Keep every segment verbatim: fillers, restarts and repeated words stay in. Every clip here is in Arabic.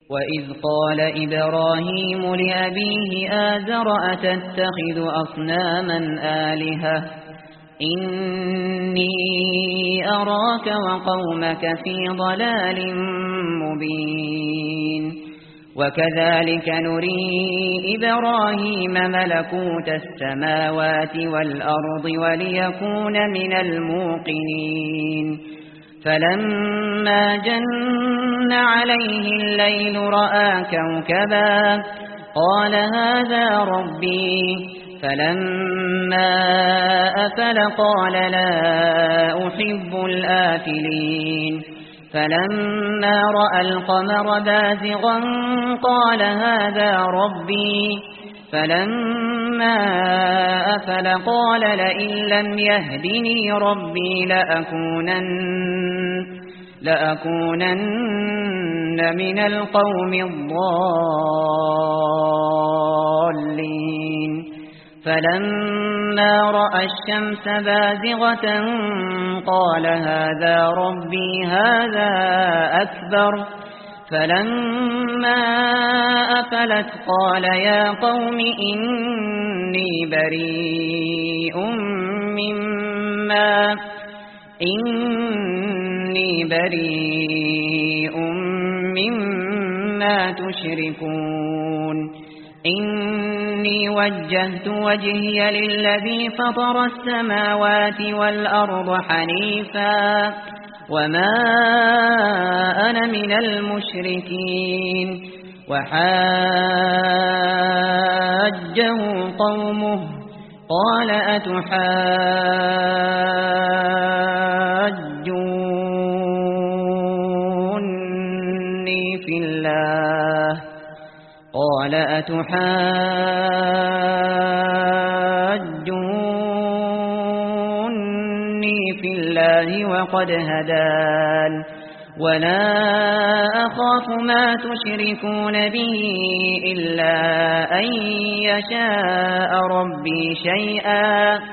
وإذ قال إبراهيم لأبيه آزر أتتخذ أصناما آلهة إني أراك وقومك في ضلال مبين وكذلك نري إبراهيم ملكوت السماوات والأرض وليكون من الموقنين فلما جن عليه الليل رأى كوكبا قال هذا ربي فلما أفل قال لا أحب الآفلين فلما رأى القمر بازغا قال هذا ربي فلما أفل قال لئن لم يهدني ربي لأكونن, لأكونن من القوم الضالين فلما رأى الشمس بازغة قال هذا ربي هذا أكبر فلما أفلت قال يا قوم إني بريء مما إني بريء مما تشركون إني وجهت وجهي للذي فطر السماوات والأرض حنيفا وما أنا من المشركين وحاجه قومه قال أتحاجوني في الله قال أتحاجوني في الله وقد هدان ولا أخاف ما تشركون به إلا أن يشاء ربي شيئا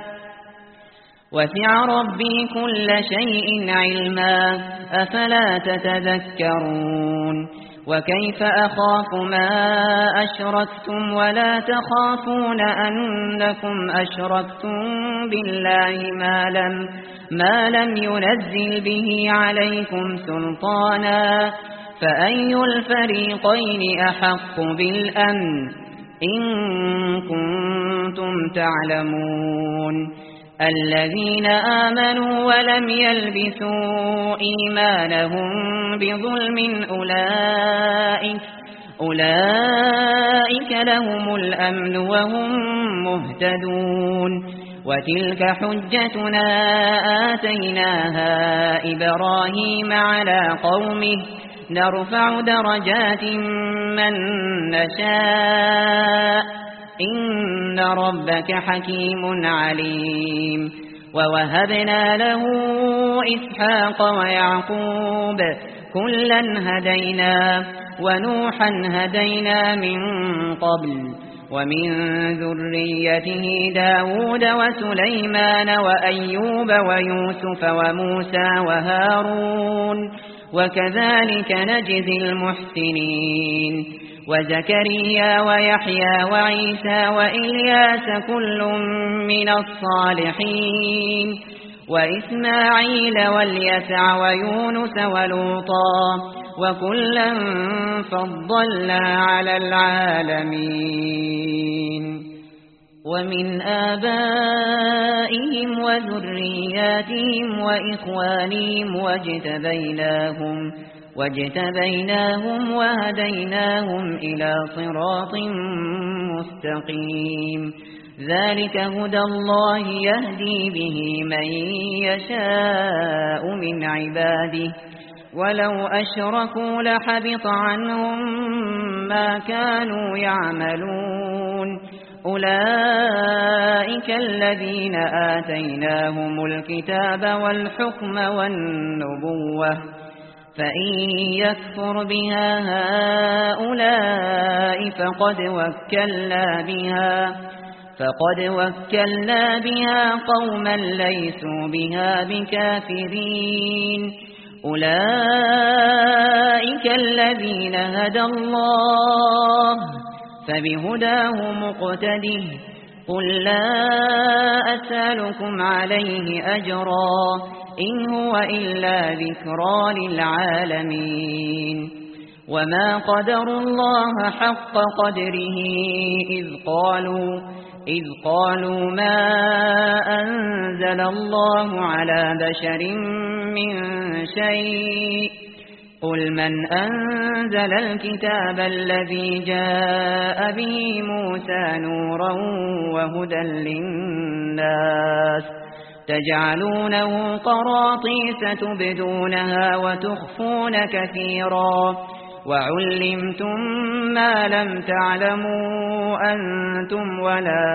وسع ربي كل شيء علما أفلا تتذكرون وكيف أخاف ما أشركتم ولا تخافون أنكم أشركتم بالله ما لم, ما لم ينزل به عليكم سلطانا فأي الفريقين أحق بالأمن إن كنتم تعلمون الذين آمنوا ولم يلبسوا إيمانهم بظلم أولئك, أولئك لهم الأمن وهم مهتدون وتلك حجتنا آتيناها إبراهيم على قومه نرفع درجات من نشاء إن ربك حكيم عليم ووهبنا له إسحاق ويعقوب كلا هدينا ونوحا هدينا من قبل ومن ذريته داود وسليمان وأيوب ويوسف وموسى وهارون وكذلك نجزي المحسنين وزكريا ويحيى وعيسى وإلياس كل من الصالحين وإسماعيل واليسع ويونس ولوطا وكلا فضلنا على العالمين ومن آبائهم وذرياتهم وإخوانهم واجتبيناهم واجتبيناهم وهديناهم إلى صراط مستقيم ذلك هدى الله يهدي به من يشاء من عباده ولو أشركوا لحبط عنهم ما كانوا يعملون أولئك الذين آتيناهم الكتاب والحكم والنبوة فإن يكفر بها هؤلاء فقد وكلنا بها فقد وكلنا بها قوما ليسوا بها بكافرين أولئك الذين هدى الله فبهداه مقتده قل لا أسألكم عليه أجرا إن هو إلا ذكرى للعالمين وما قدروا الله حق قدره إذ قالوا إذ قالوا ما أنزل الله على بشر من شيء قل من أنزل الكتاب الذي جاء به موسى نورا وهدى للناس تجعلونه قراطيس تبدونها وتخفون كثيرا وعلمتم ما لم تعلموا أنتم ولا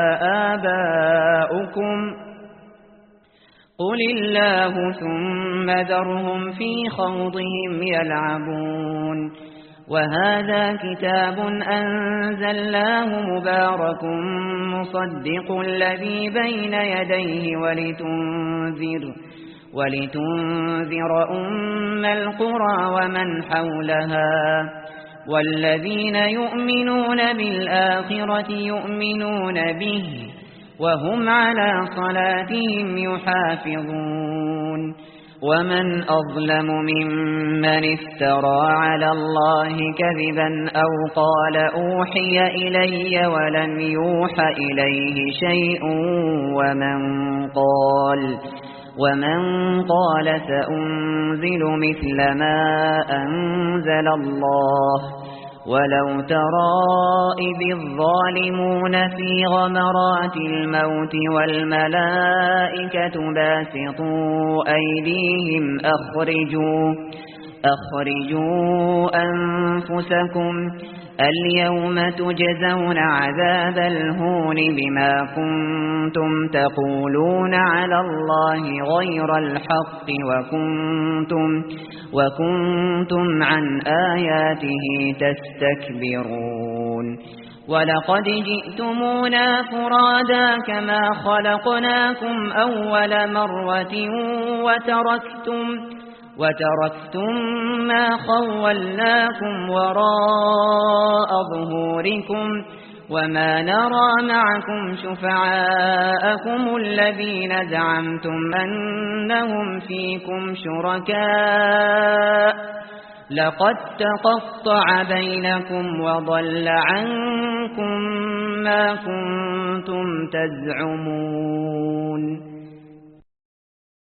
آباؤكم قل الله ثم ذرهم في خوضهم يلعبون وهذا كتاب أنزلناه مبارك مصدق الذي بين يديه ولتنذر ولتنذر أم القرى ومن حولها والذين يؤمنون بالآخرة يؤمنون به وهم على صلاتهم يحافظون ومن أظلم ممن افترى على الله كذبا أو قال أوحي إلي ولم يوحى إليه شيء ومن قال ومن قال سأنزل مثل ما أنزل الله ولو ترى إذ الظالمون في غمرات الموت والملائكة باسطوا أيديهم أخرجوا أخرجوا أنفسكم اليوم تجزون عذاب الهون بما كنتم تقولون على الله غير الحق وكنتم, وكنتم عن آياته تستكبرون ولقد جئتمونا فرادا كما خلقناكم أول مرة وتركتم وتركتم ما خولناكم وراء ظهوركم وما نرى معكم شفعاءكم الذين زعمتم أنهم فيكم شركاء لقد تقطع بينكم وضل عنكم ما كنتم تزعمون